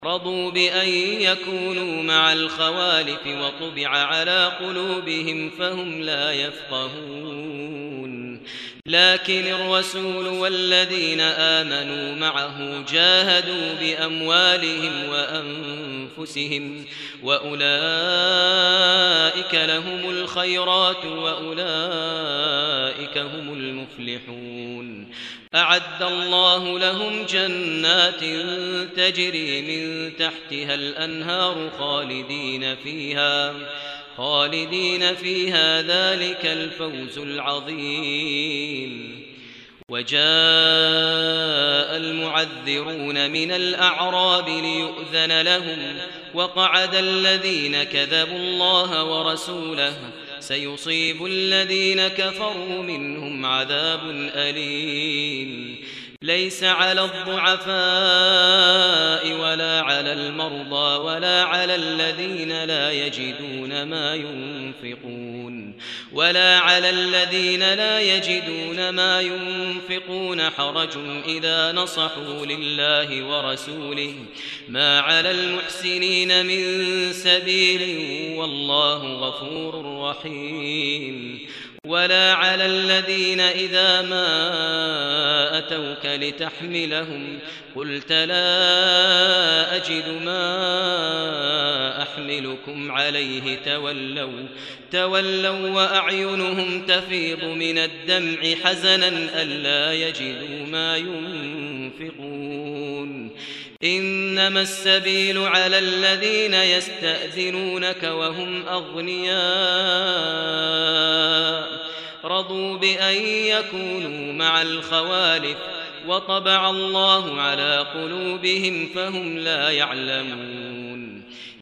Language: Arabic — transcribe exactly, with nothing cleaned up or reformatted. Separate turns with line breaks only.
رضوا بأن يكونوا مع الخوالف وطبع على قلوبهم فهم لا يفقهون لكن الرسول والذين آمنوا معه جاهدوا بأموالهم وأنفسهم وأولئك لهم الخيرات وأولئك هم المفلحون أعد الله لهم جنات تجري من تحتها الأنهار خالدين فيها خالدين فيها ذلك الفوز العظيم وجاء المعذرون من الأعراب ليؤذن لهم وقعد الذين كذبوا الله ورسوله سيصيب الذين كفروا منهم عذاب أليم ليس على الضعفاء ولا على المرضى ولا على الذين لا يجدون ما ينفقون ولا على الذين لا يجدون ما ينفقون حرج إذا نصحوا لله ورسوله ما على المحسنين من سبيل والله غفور رحيم ولا على الذين إذا ما أتوك لتحملهم قلت لا أجد ما أحملكم عليه تولوا تولوا وأعينهم تفيض من الدمع حزنا ألا يجدوا ما ينفقون إنما السبيل على الذين يستأذنونك وهم أغنياء رضوا بأن يكونوا مع الخوالف وطبع الله على قلوبهم فهم لا يعلمون